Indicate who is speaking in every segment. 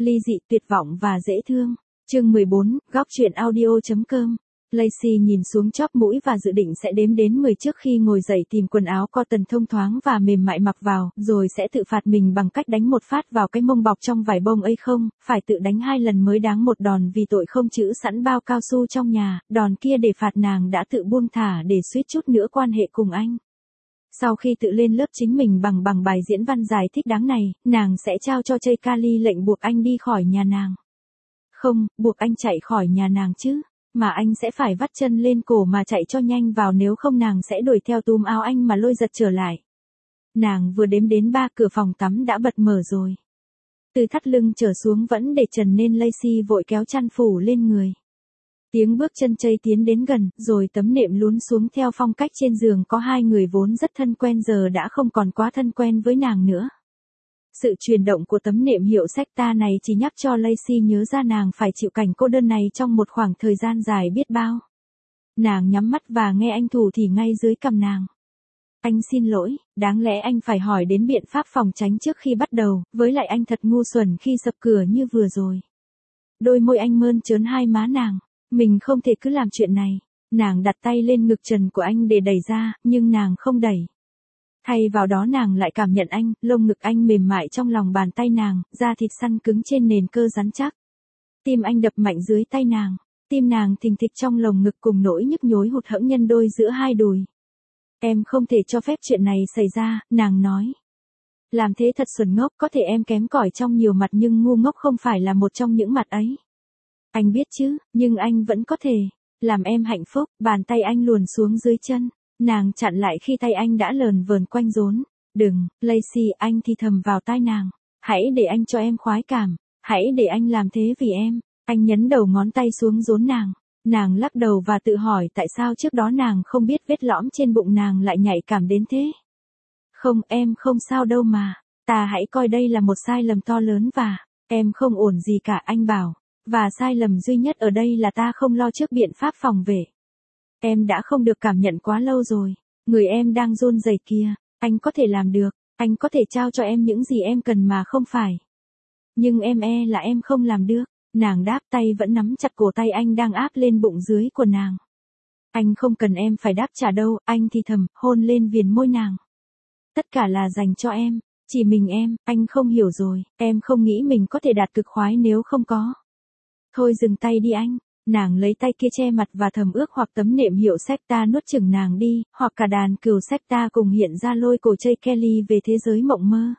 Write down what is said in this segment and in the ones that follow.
Speaker 1: ly dị, tuyệt vọng và dễ thương. Chương 14, góc truyện audio.com. Lacey nhìn xuống chóp mũi và dự định sẽ đếm đến 10 trước khi ngồi dậy tìm quần áo cotton thông thoáng và mềm mại mặc vào, rồi sẽ tự phạt mình bằng cách đánh một phát vào cái mông bọc trong vải bông ấy không, phải tự đánh 2 lần mới đáng một đòn vì tội không trữ sẵn bao cao su trong nhà, đòn kia để phạt nàng đã tự buông thả để suýt chút nữa quan hệ cùng anh. Sau khi tự lên lớp chính mình bằng bài diễn văn dài thích đáng này, nàng sẽ trao cho Jay Kali lệnh buộc anh đi khỏi nhà nàng. Không, buộc anh chạy khỏi nhà nàng chứ. Mà anh sẽ phải vắt chân lên cổ mà chạy cho nhanh vào, nếu không nàng sẽ đuổi theo túm áo anh mà lôi giật trở lại. Nàng vừa đếm đến 3, cửa phòng tắm đã bật mở rồi. Từ thắt lưng trở xuống vẫn để trần nên Lacey vội kéo chăn phủ lên người. Tiếng bước chân Jay tiến đến gần, rồi tấm nệm lún xuống theo phong cách trên giường có hai người vốn rất thân quen giờ đã không còn quá thân quen với nàng nữa. Sự chuyển động của tấm nệm hiệu Secta này chỉ nhắc cho Lacey nhớ ra nàng phải chịu cảnh cô đơn này trong một khoảng thời gian dài biết bao. Nàng nhắm mắt và nghe anh thủ thì ngay dưới cằm nàng. Anh xin lỗi, đáng lẽ anh phải hỏi đến biện pháp phòng tránh trước khi bắt đầu, với lại anh thật ngu xuẩn khi sập cửa như vừa rồi. Đôi môi anh mơn trớn hai má nàng, mình không thể cứ làm chuyện này. Nàng đặt tay lên ngực trần của anh để đẩy ra, nhưng nàng không đẩy. Thay vào đó nàng lại cảm nhận anh, lông ngực anh mềm mại trong lòng bàn tay nàng, da thịt săn cứng trên nền cơ rắn chắc. Tim anh đập mạnh dưới tay nàng, tim nàng thình thịch trong lồng ngực cùng nỗi nhức nhối hụt hẫng nhân đôi giữa hai đùi. Em không thể cho phép chuyện này xảy ra, nàng nói. Làm thế thật xuẩn ngốc, có thể em kém cỏi trong nhiều mặt nhưng ngu ngốc không phải là một trong những mặt ấy. Anh biết chứ, nhưng anh vẫn có thể làm em hạnh phúc. Bàn tay anh luồn xuống dưới chân. Nàng chặn lại khi tay anh đã lờn vờn quanh rốn. Đừng, Lacey, anh thì thầm vào tai nàng. Hãy để anh cho em khoái cảm. Hãy để anh làm thế vì em. Anh nhấn đầu ngón tay xuống rốn nàng. Nàng lắc đầu và tự hỏi tại sao trước đó nàng không biết vết lõm trên bụng nàng lại nhạy cảm đến thế. Không, em không sao đâu mà. Ta hãy coi đây là một sai lầm to lớn và em không ổn gì cả, anh bảo. Và sai lầm duy nhất ở đây là ta không lo trước biện pháp phòng vệ. Em đã không được cảm nhận quá lâu rồi. Người em đang run rẩy kia. Anh có thể làm được. Anh có thể trao cho em những gì em cần mà không phải. Nhưng em là em không làm được. Nàng đáp, tay vẫn nắm chặt cổ tay anh đang áp lên bụng dưới của nàng. Anh không cần em phải đáp trả đâu, anh thì thầm, hôn lên viền môi nàng. Tất cả là dành cho em. Chỉ mình em, anh không hiểu rồi. Em không nghĩ mình có thể đạt cực khoái nếu không có. Thôi dừng tay đi anh. Nàng lấy tay kia che mặt và thầm ước hoặc tấm nệm hiệu Secta nuốt chửng nàng đi, hoặc cả đàn cừu Secta cùng hiện ra lôi cổ Jay Kelly về thế giới mộng mơ.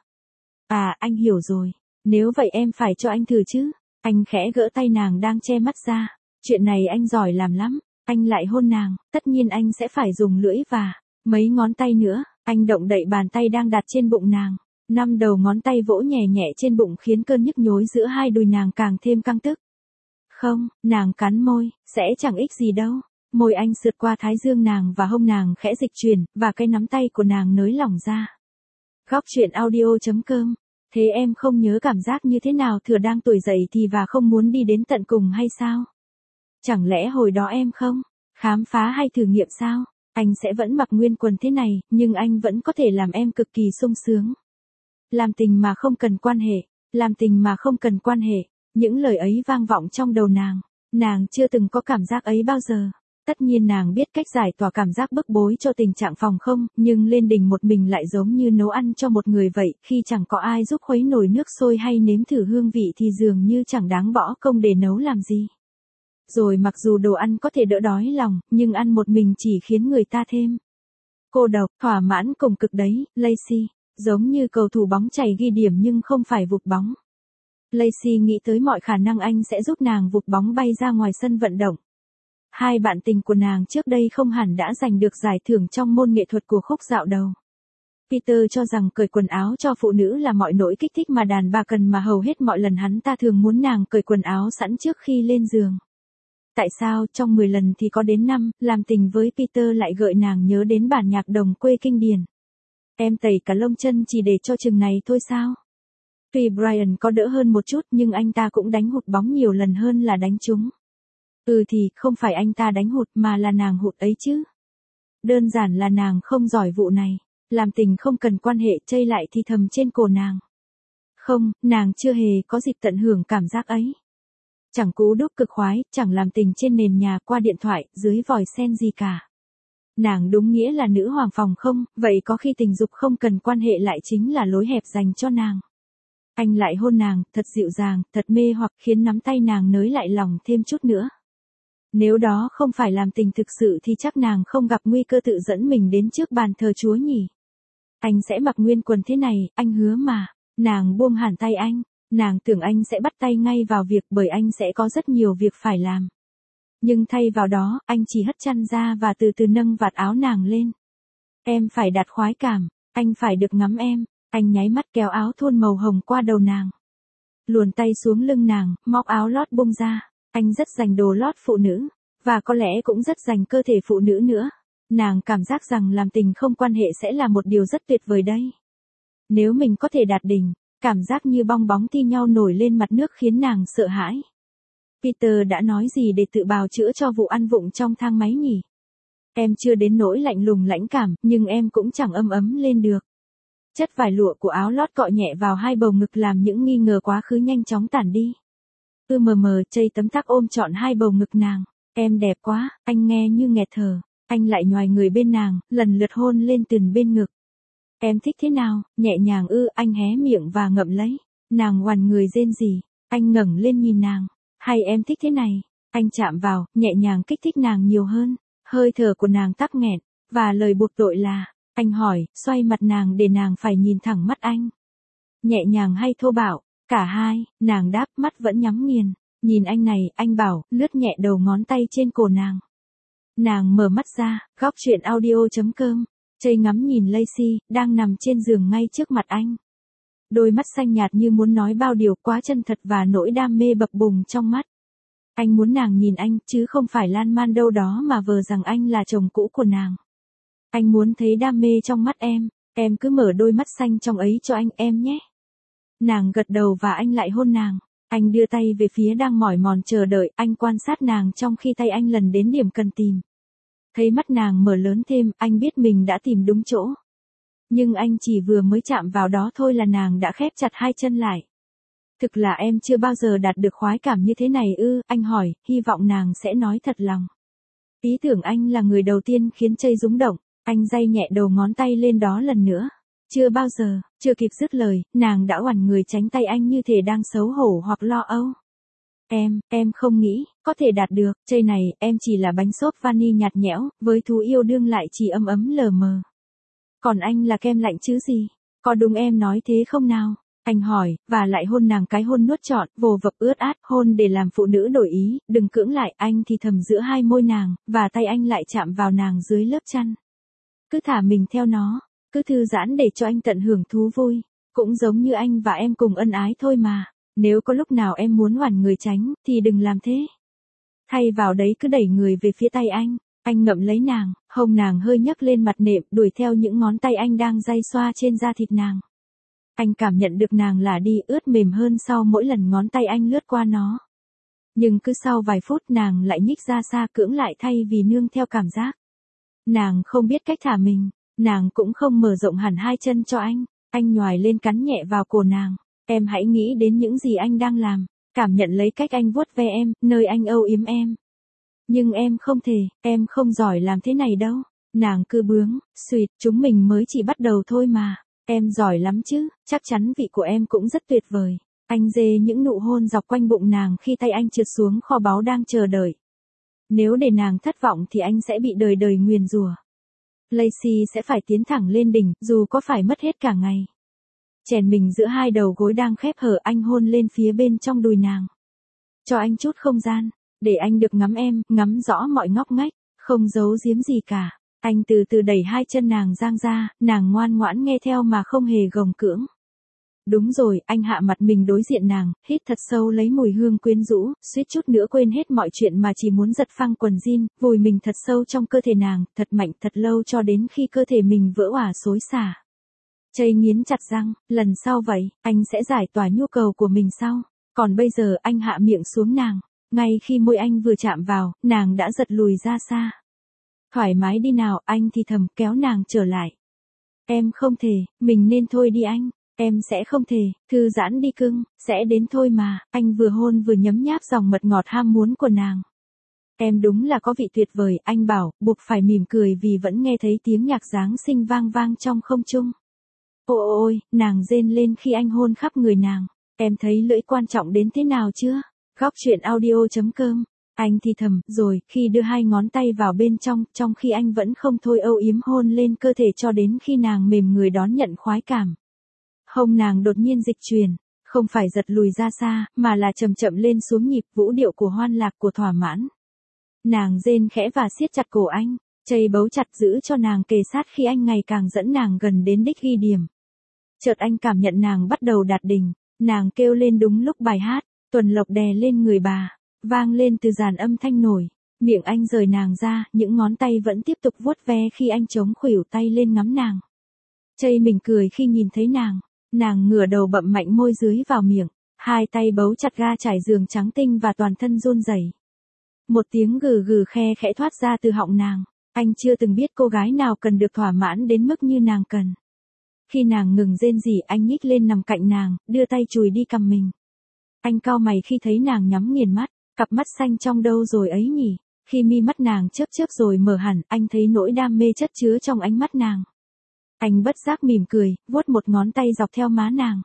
Speaker 1: À, anh hiểu rồi. Nếu vậy em phải cho anh thử chứ. Anh khẽ gỡ tay nàng đang che mắt ra. Chuyện này anh giỏi làm lắm. Anh lại hôn nàng, tất nhiên anh sẽ phải dùng lưỡi và mấy ngón tay nữa. Anh động đậy bàn tay đang đặt trên bụng nàng. 5 đầu ngón tay vỗ nhẹ nhẹ trên bụng khiến cơn nhức nhối giữa hai đùi nàng càng thêm căng tức. Không, nàng cắn môi, sẽ chẳng ích gì đâu. Môi anh sượt qua thái dương nàng và hông nàng khẽ dịch chuyển, và cái nắm tay của nàng nới lỏng ra. Góc truyện audio.com. Thế em không nhớ cảm giác như thế nào thừa đang tuổi dậy thì và không muốn đi đến tận cùng hay sao? Chẳng lẽ hồi đó em không khám phá hay thử nghiệm sao? Anh sẽ vẫn mặc nguyên quần thế này, nhưng anh vẫn có thể làm em cực kỳ sung sướng. Làm tình mà không cần quan hệ, làm tình mà không cần quan hệ. Những lời ấy vang vọng trong đầu nàng. Nàng chưa từng có cảm giác ấy bao giờ. Tất nhiên nàng biết cách giải tỏa cảm giác bức bối cho tình trạng phòng không, nhưng lên đỉnh một mình lại giống như nấu ăn cho một người vậy, khi chẳng có ai giúp khuấy nồi nước sôi hay nếm thử hương vị thì dường như chẳng đáng bỏ công để nấu làm gì. Rồi mặc dù đồ ăn có thể đỡ đói lòng, nhưng ăn một mình chỉ khiến người ta thêm cô độc, thỏa mãn cùng cực đấy, Lacey. Giống như cầu thủ bóng chày ghi điểm nhưng không phải vụt bóng. Lacey nghĩ tới mọi khả năng anh sẽ giúp nàng vụt bóng bay ra ngoài sân vận động. Hai bạn tình của nàng trước đây không hẳn đã giành được giải thưởng trong môn nghệ thuật của khúc dạo đầu. Peter cho rằng cởi quần áo cho phụ nữ là mọi nỗi kích thích mà đàn bà cần, mà hầu hết mọi lần hắn ta thường muốn nàng cởi quần áo sẵn trước khi lên giường. Tại sao trong 10 lần thì có đến 5, làm tình với Peter lại gợi nàng nhớ đến bản nhạc đồng quê kinh điển. Em tẩy cả lông chân chỉ để cho chừng này thôi sao? Tuy Brian có đỡ hơn một chút nhưng anh ta cũng đánh hụt bóng nhiều lần hơn là đánh trúng. Thì không phải anh ta đánh hụt mà là nàng hụt ấy chứ. Đơn giản là nàng không giỏi vụ này. Làm tình không cần quan hệ, Jay lại thì thầm trên cổ nàng. Không, nàng chưa hề có dịp tận hưởng cảm giác ấy. Chẳng cú đúc cực khoái, chẳng làm tình trên nền nhà qua điện thoại, dưới vòi sen gì cả. Nàng đúng nghĩa là nữ hoàng phòng không, vậy có khi tình dục không cần quan hệ lại chính là lối hẹp dành cho nàng. Anh lại hôn nàng, thật dịu dàng, thật mê hoặc khiến nắm tay nàng nới lại lòng thêm chút nữa. Nếu đó không phải làm tình thực sự thì chắc nàng không gặp nguy cơ tự dẫn mình đến trước bàn thờ Chúa nhỉ. Anh sẽ mặc nguyên quần thế này, anh hứa mà. Nàng buông hẳn tay anh. Nàng tưởng anh sẽ bắt tay ngay vào việc bởi anh sẽ có rất nhiều việc phải làm. Nhưng thay vào đó, anh chỉ hất chăn ra và từ từ nâng vạt áo nàng lên. Em phải đạt khoái cảm, anh phải được ngắm em. Anh nháy mắt kéo áo thun màu hồng qua đầu nàng. Luồn tay xuống lưng nàng, móc áo lót bung ra. Anh rất dành đồ lót phụ nữ, và có lẽ cũng rất dành cơ thể phụ nữ nữa. Nàng cảm giác rằng làm tình không quan hệ sẽ là một điều rất tuyệt vời đây. Nếu mình có thể đạt đỉnh, cảm giác như bong bóng thi nhau nổi lên mặt nước khiến nàng sợ hãi. Peter đã nói gì để tự bào chữa cho vụ ăn vụng trong thang máy nhỉ? Em chưa đến nỗi lạnh lùng lãnh cảm, nhưng em cũng chẳng ấm lên được. Chất vải lụa của áo lót cọ nhẹ vào hai bầu ngực làm những nghi ngờ quá khứ nhanh chóng tản đi. Chây tấm tắc ôm trọn hai bầu ngực nàng. Em đẹp quá, anh nghe như nghẹt thở. Anh lại nhoài người bên nàng, lần lượt hôn lên từng bên ngực. Em thích thế nào, nhẹ nhàng anh hé miệng và ngậm lấy. Nàng oằn người rên rỉ, anh ngẩng lên nhìn nàng. Hay em thích thế này, anh chạm vào, nhẹ nhàng kích thích nàng nhiều hơn. Hơi thở của nàng tắc nghẹn, và lời buộc tội là, anh hỏi, xoay mặt nàng để nàng phải nhìn thẳng mắt anh. Nhẹ nhàng hay thô bạo, cả hai, nàng đáp mắt vẫn nhắm nghiền. Nhìn anh này, anh bảo, lướt nhẹ đầu ngón tay trên cổ nàng. Nàng mở mắt ra, góc chuyện audio.com. Chây ngắm nhìn Lacey, đang nằm trên giường ngay trước mặt anh. Đôi mắt xanh nhạt như muốn nói bao điều quá chân thật và nỗi đam mê bập bùng trong mắt. Anh muốn nàng nhìn anh, chứ không phải lan man đâu đó mà vờ rằng anh là chồng cũ của nàng. Anh muốn thấy đam mê trong mắt em cứ mở đôi mắt xanh trong ấy cho anh em nhé. Nàng gật đầu và anh lại hôn nàng. Anh đưa tay về phía đang mỏi mòn chờ đợi, anh quan sát nàng trong khi tay anh lần đến điểm cần tìm. Thấy mắt nàng mở lớn thêm, anh biết mình đã tìm đúng chỗ. Nhưng anh chỉ vừa mới chạm vào đó thôi là nàng đã khép chặt hai chân lại. Thực là em chưa bao giờ đạt được khoái cảm như thế này anh hỏi, hy vọng nàng sẽ nói thật lòng. Ý tưởng anh là người đầu tiên khiến Chây rúng động, anh day nhẹ đầu ngón tay lên đó lần nữa. Chưa bao giờ, chưa kịp dứt lời, nàng đã oằn người tránh tay anh như thể đang xấu hổ hoặc lo âu. Em không nghĩ, có thể đạt được, Chây này, em chỉ là bánh xốp vani nhạt nhẽo, với thú yêu đương lại chỉ ấm lờ mờ. Còn anh là kem lạnh chứ gì, có đúng em nói thế không nào? Anh hỏi, và lại hôn nàng cái hôn nuốt trọn, vồ vập ướt át, hôn để làm phụ nữ đổi ý, đừng cưỡng lại, anh thì thầm giữa hai môi nàng, và tay anh lại chạm vào nàng dưới lớp chăn. Cứ thả mình theo nó, cứ thư giãn để cho anh tận hưởng thú vui, cũng giống như anh và em cùng ân ái thôi mà. Nếu có lúc nào em muốn oằn người tránh, thì đừng làm thế. Thay vào đấy cứ đẩy người về phía tay anh ngậm lấy nàng, hông nàng hơi nhấc lên mặt nệm, đuổi theo những ngón tay anh đang day xoa trên da thịt nàng. Anh cảm nhận được nàng lả đi ướt mềm hơn sau mỗi lần ngón tay anh lướt qua nó. Nhưng cứ sau vài phút nàng lại nhích ra xa cưỡng lại thay vì nương theo cảm giác. Nàng không biết cách thả mình, nàng cũng không mở rộng hẳn hai chân cho anh nhoài lên cắn nhẹ vào cổ nàng. Em hãy nghĩ đến những gì anh đang làm, cảm nhận lấy cách anh vuốt ve em, nơi anh âu yếm em. Nhưng em không thể, em không giỏi làm thế này đâu. Nàng cứ bướng, suýt, chúng mình mới chỉ bắt đầu thôi mà. Em giỏi lắm chứ, chắc chắn vị của em cũng rất tuyệt vời. Anh dê những nụ hôn dọc quanh bụng nàng khi tay anh trượt xuống kho báu đang chờ đợi. Nếu để nàng thất vọng thì anh sẽ bị đời đời nguyền rủa. Lacey sẽ phải tiến thẳng lên đỉnh, dù có phải mất hết cả ngày. Chèn mình giữa hai đầu gối đang khép hở, anh hôn lên phía bên trong đùi nàng. Cho anh chút không gian, để anh được ngắm em, ngắm rõ mọi ngóc ngách, không giấu giếm gì cả. Anh từ từ đẩy hai chân nàng dang ra, nàng ngoan ngoãn nghe theo mà không hề gồng cưỡng. Đúng rồi, anh hạ mặt mình đối diện nàng, hít thật sâu lấy mùi hương quyến rũ, suýt chút nữa quên hết mọi chuyện mà chỉ muốn giật phăng quần jean, vùi mình thật sâu trong cơ thể nàng, thật mạnh thật lâu cho đến khi cơ thể mình vỡ òa xối xả. Chây nghiến chặt răng, lần sau vậy, anh sẽ giải tỏa nhu cầu của mình sau. Còn bây giờ anh hạ miệng xuống nàng, ngay khi môi anh vừa chạm vào, nàng đã giật lùi ra xa. Thoải mái đi nào, anh thì thầm kéo nàng trở lại. Em không thể, mình nên thôi đi anh. Em sẽ không thể, thư giãn đi cưng, sẽ đến thôi mà, anh vừa hôn vừa nhấm nháp dòng mật ngọt ham muốn của nàng. Em đúng là có vị tuyệt vời, anh bảo, buộc phải mỉm cười vì vẫn nghe thấy tiếng nhạc Giáng sinh vang vang trong không trung. Ôi, nàng rên lên khi anh hôn khắp người nàng. Em thấy lưỡi quan trọng đến thế nào chưa? Góc chuyện audio.com. Anh thì thầm, rồi, khi đưa hai ngón tay vào bên trong khi anh vẫn không thôi âu yếm hôn lên cơ thể cho đến khi nàng mềm người đón nhận khoái cảm. Hông nàng đột nhiên dịch chuyển, không phải giật lùi ra xa, mà là chậm chậm lên xuống nhịp vũ điệu của hoan lạc của thỏa mãn. Nàng rên khẽ và siết chặt cổ anh, chây bấu chặt giữ cho nàng kề sát khi anh ngày càng dẫn nàng gần đến đích ghi điểm. Chợt anh cảm nhận nàng bắt đầu đạt đỉnh, nàng kêu lên đúng lúc bài hát, Tuần Lộc đè lên người bà, vang lên từ dàn âm thanh nổi, miệng anh rời nàng ra, những ngón tay vẫn tiếp tục vuốt ve khi anh chống khuỷu tay lên ngắm nàng. Chây mình cười khi nhìn thấy nàng ngửa đầu bậm mạnh môi dưới vào miệng, hai tay bấu chặt ga trải giường trắng tinh và toàn thân run rẩy. Một tiếng gừ gừ khe khẽ thoát ra từ họng nàng, anh chưa từng biết cô gái nào cần được thỏa mãn đến mức như nàng cần. Khi nàng ngừng rên rỉ, anh nhích lên nằm cạnh nàng, đưa tay chùi đi cằm mình. Anh cau mày khi thấy nàng nhắm nghiền mắt, cặp mắt xanh trong đâu rồi ấy nhỉ? Khi mi mắt nàng chớp chớp rồi mở hẳn, anh thấy nỗi đam mê chất chứa trong ánh mắt nàng. Anh bất giác mỉm cười, vuốt một ngón tay dọc theo má nàng.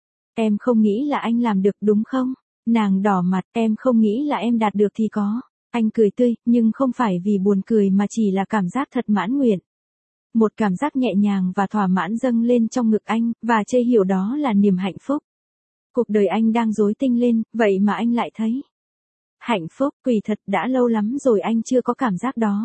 Speaker 1: Em không nghĩ là anh làm được đúng không? Nàng đỏ mặt, em không nghĩ là em đạt được thì có. Anh cười tươi, nhưng không phải vì buồn cười mà chỉ là cảm giác thật mãn nguyện. Một cảm giác nhẹ nhàng và thỏa mãn dâng lên trong ngực anh, và Chây hiểu đó là niềm hạnh phúc. Cuộc đời anh đang rối tinh lên, vậy mà anh lại thấy hạnh phúc. Kỳ thật đã lâu lắm rồi anh chưa có cảm giác đó.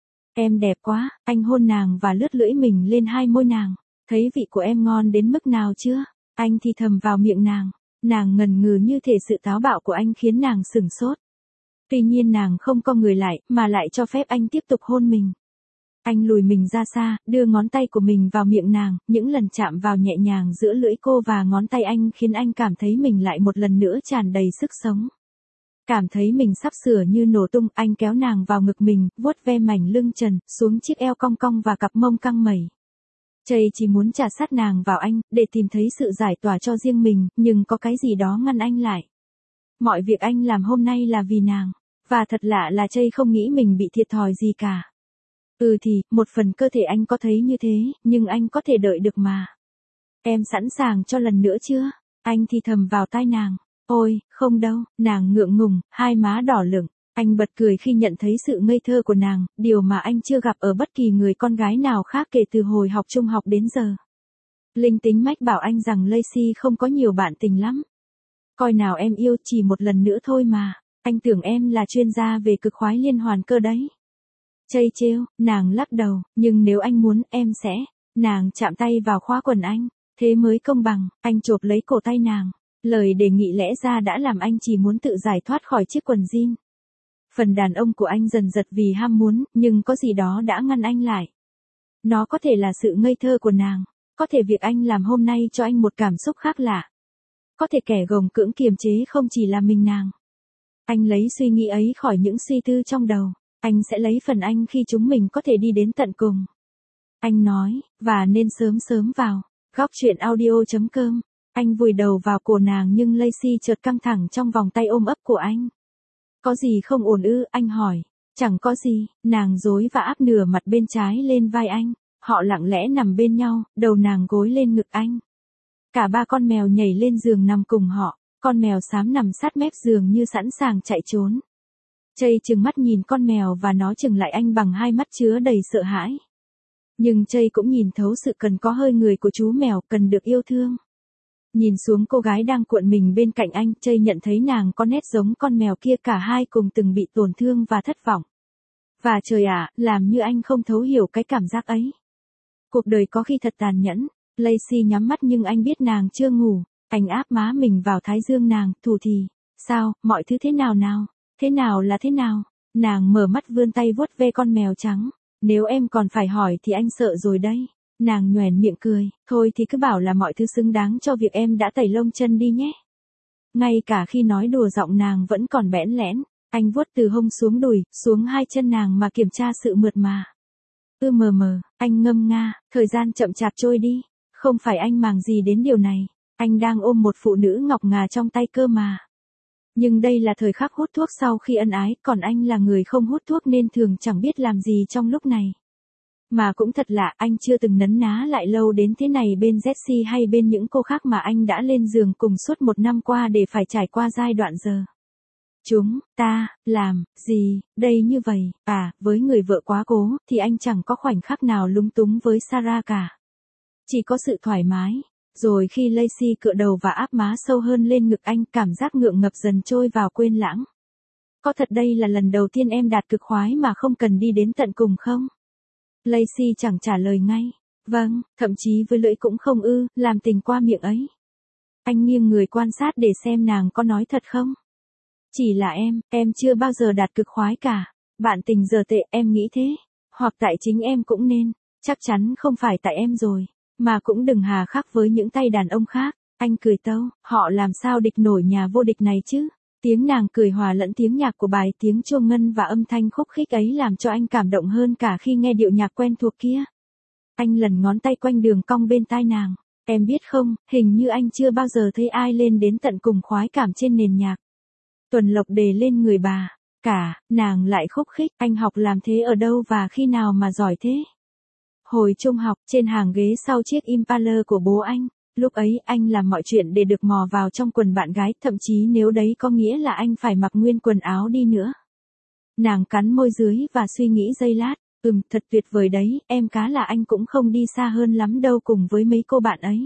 Speaker 1: Em đẹp quá, anh hôn nàng và lướt lưỡi mình lên hai môi nàng. Thấy vị của em ngon đến mức nào chưa? Anh thì thầm vào miệng nàng. Nàng ngần ngừ như thể sự táo bạo của anh khiến nàng sửng sốt. Tuy nhiên nàng không co người lại, mà lại cho phép anh tiếp tục hôn mình. Anh lùi mình ra xa, đưa ngón tay của mình vào miệng nàng, những lần chạm vào nhẹ nhàng giữa lưỡi cô và ngón tay anh khiến anh cảm thấy mình lại một lần nữa tràn đầy sức sống. Cảm thấy mình sắp sửa như nổ tung, anh kéo nàng vào ngực mình, vuốt ve mảnh lưng trần, xuống chiếc eo cong cong và cặp mông căng mẩy. Chây chỉ muốn chà sát nàng vào anh, để tìm thấy sự giải tỏa cho riêng mình, nhưng có cái gì đó ngăn anh lại. Mọi việc anh làm hôm nay là vì nàng, và thật lạ là Chây không nghĩ mình bị thiệt thòi gì cả. Thì, một phần cơ thể anh có thấy như thế, nhưng anh có thể đợi được mà. Em sẵn sàng cho lần nữa chưa? Anh thì thầm vào tai nàng. Ôi, không đâu, nàng ngượng ngùng, hai má đỏ lửng. Anh bật cười khi nhận thấy sự ngây thơ của nàng, điều mà anh chưa gặp ở bất kỳ người con gái nào khác kể từ hồi học trung học đến giờ. Linh tính mách bảo anh rằng Lacey không có nhiều bạn tình lắm. Coi nào em yêu, chỉ một lần nữa thôi mà. Anh tưởng em là chuyên gia về cực khoái liên hoàn cơ đấy. Chây trêu, nàng lắc đầu, nhưng nếu anh muốn, em sẽ. Nàng chạm tay vào khóa quần anh, thế mới công bằng. Anh chộp lấy cổ tay nàng. Lời đề nghị lẽ ra đã làm anh chỉ muốn tự giải thoát khỏi chiếc quần jean. Phần đàn ông của anh dần giật vì ham muốn, nhưng có gì đó đã ngăn anh lại. Nó có thể là sự ngây thơ của nàng, có thể việc anh làm hôm nay cho anh một cảm xúc khác lạ. Có thể kẻ gồng cưỡng kiềm chế không chỉ là mình nàng. Anh lấy suy nghĩ ấy khỏi những suy tư trong đầu. Anh sẽ lấy phần anh khi chúng mình có thể đi đến tận cùng. Anh nói, và nên sớm sớm vào. Góc chuyện audio.com. Anh vùi đầu vào cổ nàng nhưng Lacey chợt căng thẳng trong vòng tay ôm ấp của anh. Có gì không ổn ư? Anh hỏi. Chẳng có gì, nàng dối và áp nửa mặt bên trái lên vai anh. Họ lặng lẽ nằm bên nhau, đầu nàng gối lên ngực anh. Cả ba con mèo nhảy lên giường nằm cùng họ. Con mèo xám nằm sát mép giường như sẵn sàng chạy trốn. Chây trừng mắt nhìn con mèo và nó trừng lại anh bằng hai mắt chứa đầy sợ hãi. Nhưng Chây cũng nhìn thấu sự cần có hơi người của chú mèo, cần được yêu thương. Nhìn xuống cô gái đang cuộn mình bên cạnh anh, Chây nhận thấy nàng có nét giống con mèo kia, cả hai cùng từng bị tổn thương và thất vọng. Và trời ạ, làm như anh không thấu hiểu cái cảm giác ấy. Cuộc đời có khi thật tàn nhẫn. Lacey nhắm mắt nhưng anh biết nàng chưa ngủ. Anh áp má mình vào thái dương nàng, thủ thì. Sao, mọi thứ thế nào nào? Thế nào là thế nào? Nàng mở mắt vươn tay vuốt ve con mèo trắng. Nếu em còn phải hỏi thì anh sợ rồi đấy. Nàng nhoẻn miệng cười. Thôi thì cứ bảo là mọi thứ xứng đáng cho việc em đã tẩy lông chân đi nhé. Ngay cả khi nói đùa giọng nàng vẫn còn bẽn lẽn. Anh vuốt từ hông xuống đùi, xuống hai chân nàng mà kiểm tra sự mượt mà. Mờ, anh ngâm nga, thời gian chậm chạp trôi đi. Không phải anh màng gì đến điều này, anh đang ôm một phụ nữ ngọc ngà trong tay cơ mà. Nhưng đây là thời khắc hút thuốc sau khi ân ái, còn anh là người không hút thuốc nên thường chẳng biết làm gì trong lúc này. Mà cũng thật lạ, anh chưa từng nấn ná lại lâu đến thế này bên Jessie hay bên những cô khác mà anh đã lên giường cùng suốt 1 năm qua để phải trải qua giai đoạn giờ. Chúng ta làm gì đây như vậy? Với người vợ quá cố thì anh chẳng có khoảnh khắc nào lúng túng với Sarah cả. Chỉ có sự thoải mái. Rồi khi Lacey cựa đầu và áp má sâu hơn lên ngực anh, cảm giác ngượng ngập dần trôi vào quên lãng. Có thật đây là lần đầu tiên em đạt cực khoái mà không cần đi đến tận cùng không? Lacey chẳng trả lời ngay. Vâng, thậm chí với lưỡi cũng không làm tình qua miệng ấy. Anh nghiêng người quan sát để xem nàng có nói thật không. Chỉ là em chưa bao giờ đạt cực khoái cả. Bạn tình giờ tệ, em nghĩ thế. Hoặc tại chính em cũng nên. Chắc chắn không phải tại em rồi. Mà cũng đừng hà khắc với những tay đàn ông khác. Anh cười tâu, họ làm sao địch nổi nhà vô địch này chứ? Tiếng nàng cười hòa lẫn tiếng nhạc của bài tiếng chuông ngân và âm thanh khúc khích ấy làm cho anh cảm động hơn cả khi nghe điệu nhạc quen thuộc kia. Anh lần ngón tay quanh đường cong bên tai nàng. Em biết không, hình như anh chưa bao giờ thấy ai lên đến tận cùng khoái cảm trên nền nhạc. Tuần Lộc đề lên người bà. Nàng lại khúc khích, anh học làm thế ở đâu và khi nào mà giỏi thế? Hồi trung học, trên hàng ghế sau chiếc Impala của bố anh. Lúc ấy anh làm mọi chuyện để được mò vào trong quần bạn gái, thậm chí nếu đấy có nghĩa là anh phải mặc nguyên quần áo đi nữa. Nàng cắn môi dưới và suy nghĩ giây lát. Thật tuyệt vời đấy, em cá là anh cũng không đi xa hơn lắm đâu cùng với mấy cô bạn ấy.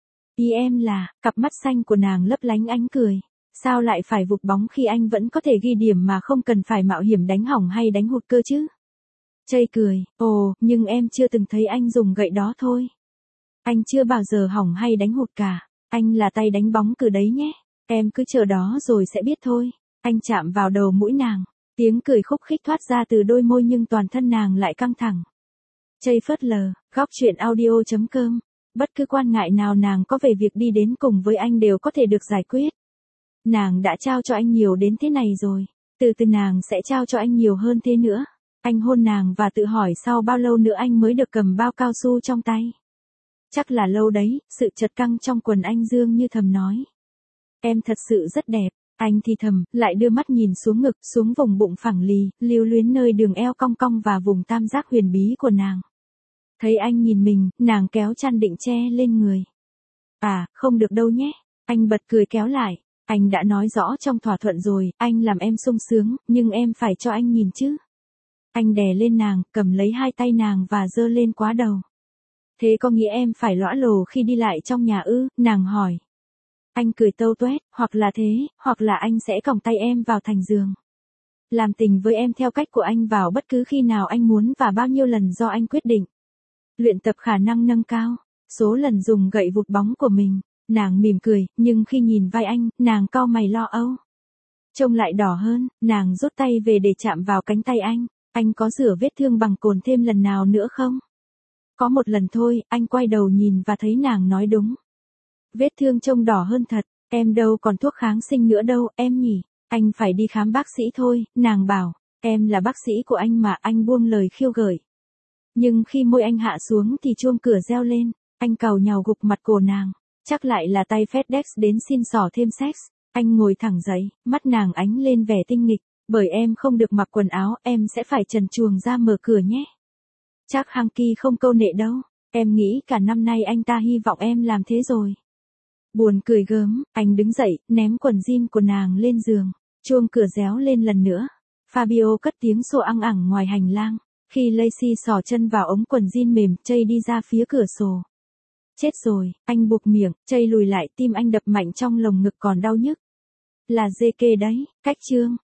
Speaker 1: Ý em là, cặp mắt xanh của nàng lấp lánh ánh cười. Sao lại phải vụt bóng khi anh vẫn có thể ghi điểm mà không cần phải mạo hiểm đánh hỏng hay đánh hụt cơ chứ? Chây cười, nhưng em chưa từng thấy anh dùng gậy đó thôi. Anh chưa bao giờ hỏng hay đánh hụt cả. Anh là tay đánh bóng cử đấy nhé. Em cứ chờ đó rồi sẽ biết thôi. Anh chạm vào đầu mũi nàng. Tiếng cười khúc khích thoát ra từ đôi môi nhưng toàn thân nàng lại căng thẳng. Chây phớt lờ, góc chuyện audio.com. Bất cứ quan ngại nào nàng có về việc đi đến cùng với anh đều có thể được giải quyết. Nàng đã trao cho anh nhiều đến thế này rồi. Từ từ nàng sẽ trao cho anh nhiều hơn thế nữa. Anh hôn nàng và tự hỏi sau bao lâu nữa anh mới được cầm bao cao su trong tay. Chắc là lâu đấy, sự chật căng trong quần anh dương như thầm nói. Em thật sự rất đẹp, anh thì thầm, lại đưa mắt nhìn xuống ngực, xuống vùng bụng phẳng lì, lưu luyến nơi đường eo cong cong và vùng tam giác huyền bí của nàng. Thấy anh nhìn mình, nàng kéo chăn định che lên người. Không được đâu nhé, anh bật cười kéo lại. Anh đã nói rõ trong thỏa thuận rồi, anh làm em sung sướng, nhưng em phải cho anh nhìn chứ. Anh đè lên nàng, cầm lấy hai tay nàng và giơ lên quá đầu. Thế có nghĩa em phải lõa lồ khi đi lại trong nhà nàng hỏi. Anh cười tâu tuét, hoặc là thế, hoặc là anh sẽ còng tay em vào thành giường. Làm tình với em theo cách của anh vào bất cứ khi nào anh muốn và bao nhiêu lần do anh quyết định. Luyện tập khả năng nâng cao, số lần dùng gậy vụt bóng của mình. Nàng mỉm cười, nhưng khi nhìn vai anh, nàng cau mày lo âu. Trông lại đỏ hơn, nàng rút tay về để chạm vào cánh tay anh. Anh có rửa vết thương bằng cồn thêm lần nào nữa không? Có một lần thôi, anh quay đầu nhìn và thấy nàng nói đúng. Vết thương trông đỏ hơn thật, em đâu còn thuốc kháng sinh nữa đâu, em nhỉ. Anh phải đi khám bác sĩ thôi, nàng bảo. Em là bác sĩ của anh mà, anh buông lời khiêu gợi. Nhưng khi môi anh hạ xuống thì chuông cửa reo lên, anh càu nhàu gục mặt cổ nàng. Chắc lại là tay FedEx đến xin xỏ thêm sex. Anh ngồi thẳng dậy, mắt nàng ánh lên vẻ tinh nghịch. Bởi em không được mặc quần áo, em sẽ phải trần truồng ra mở cửa nhé. Chắc Hanky không câu nệ đâu. Em nghĩ cả năm nay anh ta hy vọng em làm thế rồi. Buồn cười gớm, anh đứng dậy, ném quần jean của nàng lên giường. Chuông cửa réo lên lần nữa. Fabio cất tiếng sủa ăng ẳng ngoài hành lang. Khi Lacey xỏ chân vào ống quần jean mềm, Chây đi ra phía cửa sổ. Chết rồi, anh buộc miệng, Chây lùi lại, tim anh đập mạnh trong lồng ngực còn đau nhức. Là JK đấy, cách chương.